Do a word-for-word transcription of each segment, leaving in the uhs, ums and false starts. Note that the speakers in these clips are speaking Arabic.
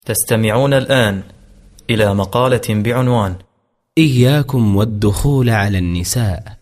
تستمعون الآن إلى مقالة بعنوان إياكم والدخول على النساء.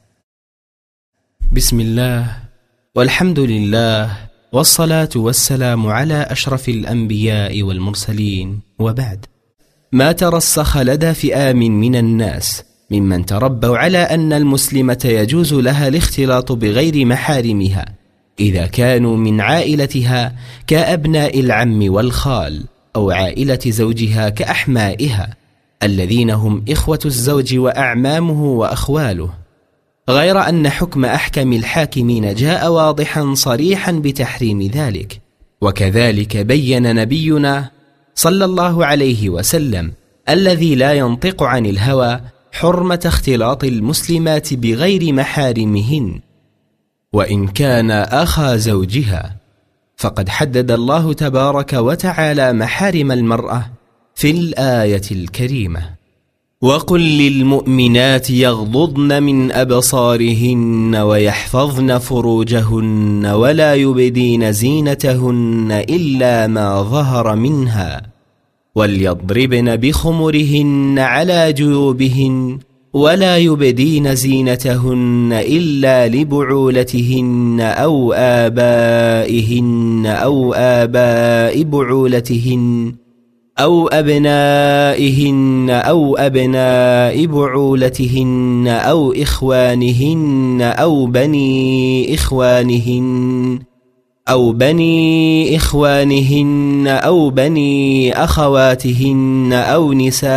بسم الله والحمد لله والصلاة والسلام على أشرف الأنبياء والمرسلين، وبعد. ما ترسخ لدى فئام من الناس ممن تربوا على أن المسلمة يجوز لها الاختلاط بغير محارمها إذا كانوا من عائلتها كأبناء العم والخال، أو عائلة زوجها كأحمائها الذين هم إخوة الزوج وأعمامه وأخواله، غير أن حكم أحكم الحاكمين جاء واضحا صريحا بتحريم ذلك. وكذلك بين نبينا صلى الله عليه وسلم الذي لا ينطق عن الهوى حرمة اختلاط المسلمات بغير محارمهن، وإن كان أخا زوجها، فقد حدد الله تبارك وتعالى محارم المرأة في الآية الكريمة: وقل للمؤمنات يغضضن من أبصارهن ويحفظن فروجهن ولا يبدين زينتهن إلا ما ظهر منها وليضربن بخمرهن على جيوبهن ولا يبدين زينتهن إلا لبعولتهن أو آبائهن أو آباء بعولتهن أو أبنائهن أو أبناء بعولتهن أو إخوانهن أو بني إخوانهن أو بني إخوانهن أو بني أخواتهن أو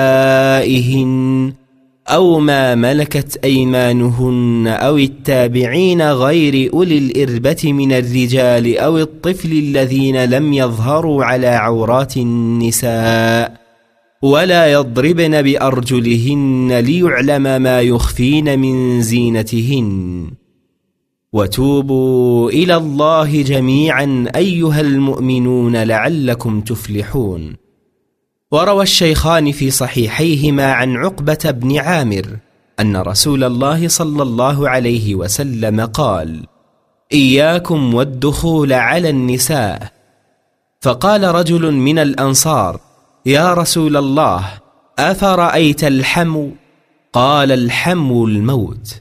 نسائهن أو ما ملكت أيمانهن أو التابعين غير أولي الإربة من الرجال أو الطفل الذين لم يظهروا على عورات النساء، ولا يضربن بأرجلهن ليعلم ما يخفين من زينتهن. وتوبوا إلى الله جميعا أيها المؤمنون لعلكم تفلحون. وروى الشيخان في صحيحيهما عن عقبة بن عامر أن رسول الله صلى الله عليه وسلم قال: إياكم والدخول على النساء. فقال رجل من الأنصار: يا رسول الله، أفرأيت الحمو؟ قال: الحمو الموت.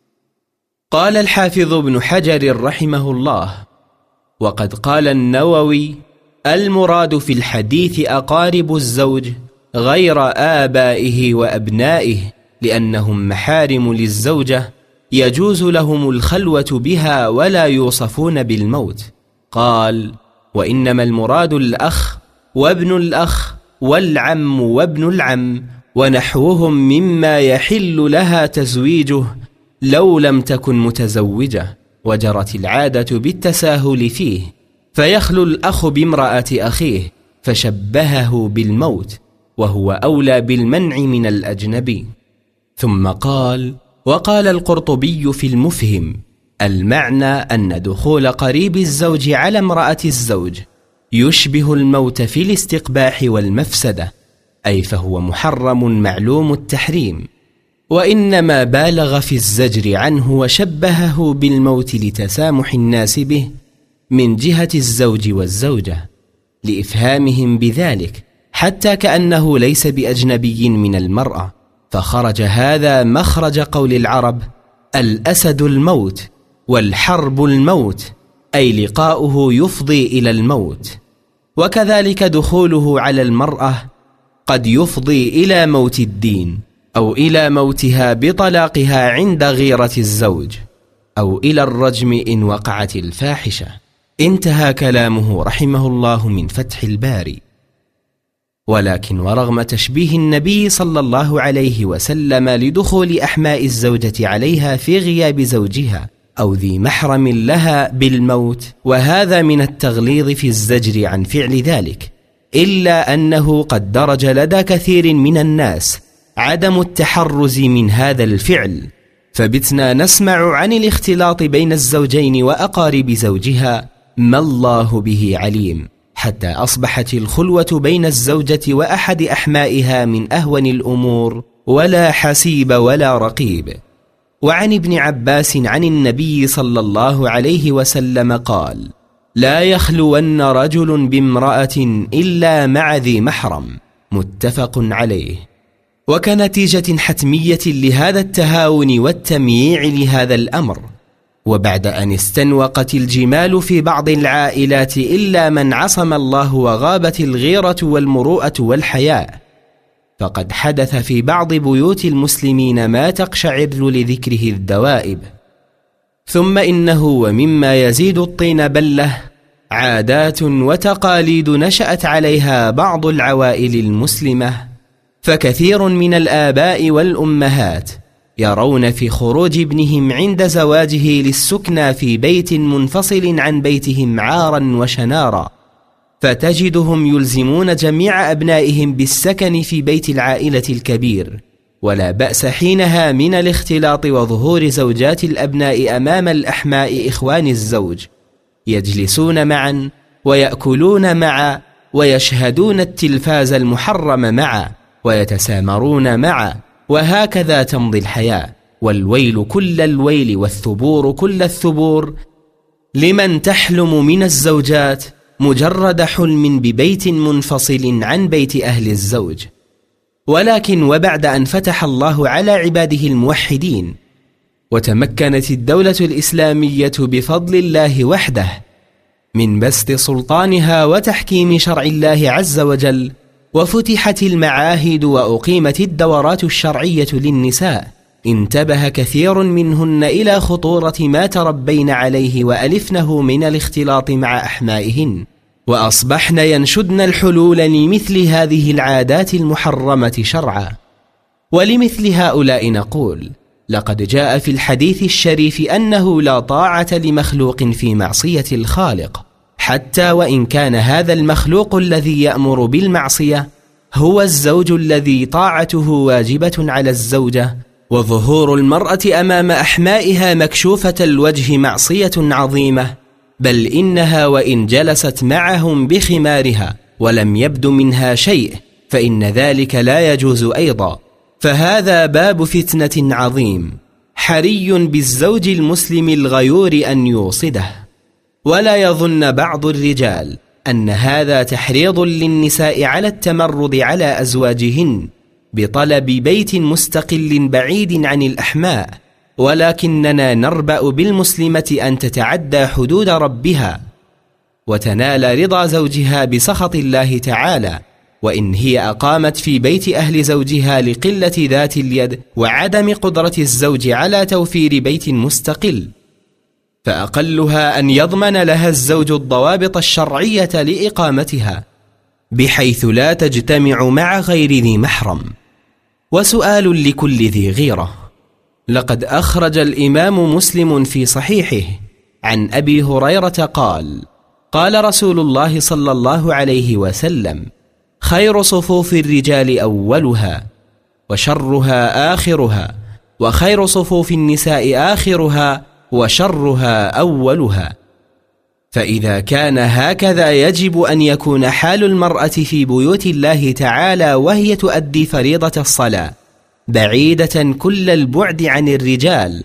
قال الحافظ ابن حجر رحمه الله: وقد قال النووي: المراد في الحديث أقارب الزوج غير آبائه وأبنائه، لأنهم محارم للزوجة يجوز لهم الخلوة بها ولا يوصفون بالموت. قال: وإنما المراد الأخ وابن الأخ والعم وابن العم ونحوهم مما يحل لها تزويجه لو لم تكن متزوجة، وجرت العادة بالتساهل فيه، فيخلو الأخ بامرأة أخيه فشبهه بالموت، وهو أولى بالمنع من الأجنبي. ثم قال: وقال القرطبي في المفهم: المعنى أن دخول قريب الزوج على امرأة الزوج يشبه الموت في الاستقباح والمفسدة، أي فهو محرم معلوم التحريم، وإنما بالغ في الزجر عنه وشبهه بالموت لتسامح الناس به من جهة الزوج والزوجة، لإفهامهم بذلك، حتى كأنه ليس بأجنبي من المرأة، فخرج هذا مخرج قول العرب: الأسد الموت والحرب الموت، أي لقاؤه يفضي إلى الموت. وكذلك دخوله على المرأة قد يفضي إلى موت الدين، أو إلى موتها بطلاقها عند غيرة الزوج، أو إلى الرجم إن وقعت الفاحشة. انتهى كلامه رحمه الله من فتح الباري. ولكن ورغم تشبيه النبي صلى الله عليه وسلم لدخول أحماء الزوجة عليها في غياب زوجها أو ذي محرم لها بالموت، وهذا من التغليظ في الزجر عن فعل ذلك، إلا أنه قد درج لدى كثير من الناس عدم التحرز من هذا الفعل، فبتنا نسمع عن الاختلاط بين الزوجين وأقارب زوجها ما الله به عليم، حتى أصبحت الخلوة بين الزوجة وأحد أحمائها من أهون الأمور، ولا حسيب ولا رقيب. وعن ابن عباس عن النبي صلى الله عليه وسلم قال: لا يخلون رجل بامرأة إلا مع ذي محرم، متفق عليه. وكنتيجة حتمية لهذا التهاون والتمييع لهذا الأمر، وبعد أن استنوقت الجمال في بعض العائلات إلا من عصم الله وغابت الغيرة والمروءة والحياء، فقد حدث في بعض بيوت المسلمين ما تقشعر لذكره الدوائب. ثم إنه ومما يزيد الطين بلة عادات وتقاليد نشأت عليها بعض العوائل المسلمة، فكثير من الآباء والأمهات يرون في خروج ابنهم عند زواجه للسكنى في بيت منفصل عن بيتهم عارا وشنارا، فتجدهم يلزمون جميع أبنائهم بالسكن في بيت العائلة الكبير، ولا بأس حينها من الاختلاط وظهور زوجات الأبناء أمام الأحماء إخوان الزوج، يجلسون معا ويأكلون معا ويشهدون التلفاز المحرم معا ويتسامرون معا، وهكذا تمضي الحياة، والويل كل الويل والثبور كل الثبور لمن تحلم من الزوجات مجرد حلم ببيت منفصل عن بيت أهل الزوج. ولكن وبعد أن فتح الله على عباده الموحدين وتمكنت الدولة الإسلامية بفضل الله وحده من بسط سلطانها وتحكيم شرع الله عز وجل، وفتحت المعاهد وأقيمت الدورات الشرعية للنساء، انتبه كثير منهن إلى خطورة ما تربين عليه وألفنه من الاختلاط مع أحمائهن، وأصبحن ينشدن الحلول لمثل هذه العادات المحرمة شرعا. ولمثل هؤلاء نقول: لقد جاء في الحديث الشريف أنه لا طاعة لمخلوق في معصية الخالق، حتى وإن كان هذا المخلوق الذي يأمر بالمعصية هو الزوج الذي طاعته واجبة على الزوجة. وظهور المرأة أمام أحمائها مكشوفة الوجه معصية عظيمة، بل إنها وإن جلست معهم بخمارها ولم يبدو منها شيء فإن ذلك لا يجوز أيضا، فهذا باب فتنة عظيم حري بالزوج المسلم الغيور أن يوصده. ولا يظن بعض الرجال أن هذا تحريض للنساء على التمرد على أزواجهن بطلب بيت مستقل بعيد عن الأحماء، ولكننا نربأ بالمسلمة أن تتعدى حدود ربها وتنال رضا زوجها بسخط الله تعالى، وإن هي أقامت في بيت أهل زوجها لقلة ذات اليد وعدم قدرة الزوج على توفير بيت مستقل، فأقلها أن يضمن لها الزوج الضوابط الشرعية لإقامتها بحيث لا تجتمع مع غير ذي محرم. وسؤال لكل ذي غيرة: لقد أخرج الإمام مسلم في صحيحه عن أبي هريرة قال: قال رسول الله صلى الله عليه وسلم: خير صفوف الرجال أولها، وشرها آخرها، وخير صفوف النساء آخرها، وشرها أولها. فإذا كان هكذا يجب أن يكون حال المرأة في بيوت الله تعالى وهي تؤدي فريضة الصلاة بعيدة كل البعد عن الرجال،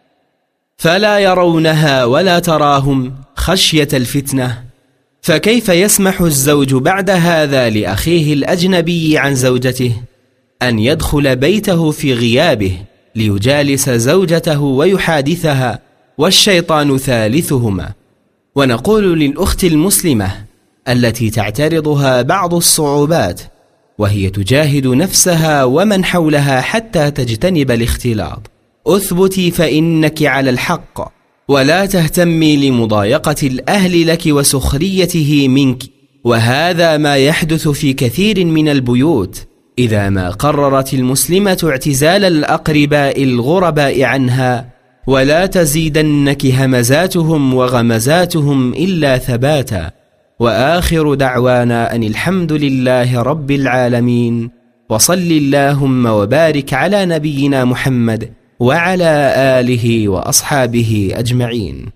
فلا يرونها ولا تراهم خشية الفتنة. فكيف يسمح الزوج بعد هذا لأخيه الأجنبي عن زوجته أن يدخل بيته في غيابه ليجالس زوجته ويحادثها والشيطان ثالثهما؟ ونقول للأخت المسلمة التي تعترضها بعض الصعوبات وهي تجاهد نفسها ومن حولها حتى تجتنب الاختلاط: أثبتي فإنك على الحق، ولا تهتمي لمضايقة الأهل لك وسخريته منك. وهذا ما يحدث في كثير من البيوت إذا ما قررت المسلمة اعتزال الأقرباء الغرباء عنها، ولا تزيدنك همزاتهم وغمزاتهم إلا ثباتا. وآخر دعوانا أن الحمد لله رب العالمين، وصل اللهم وبارك على نبينا محمد وعلى آله وأصحابه أجمعين.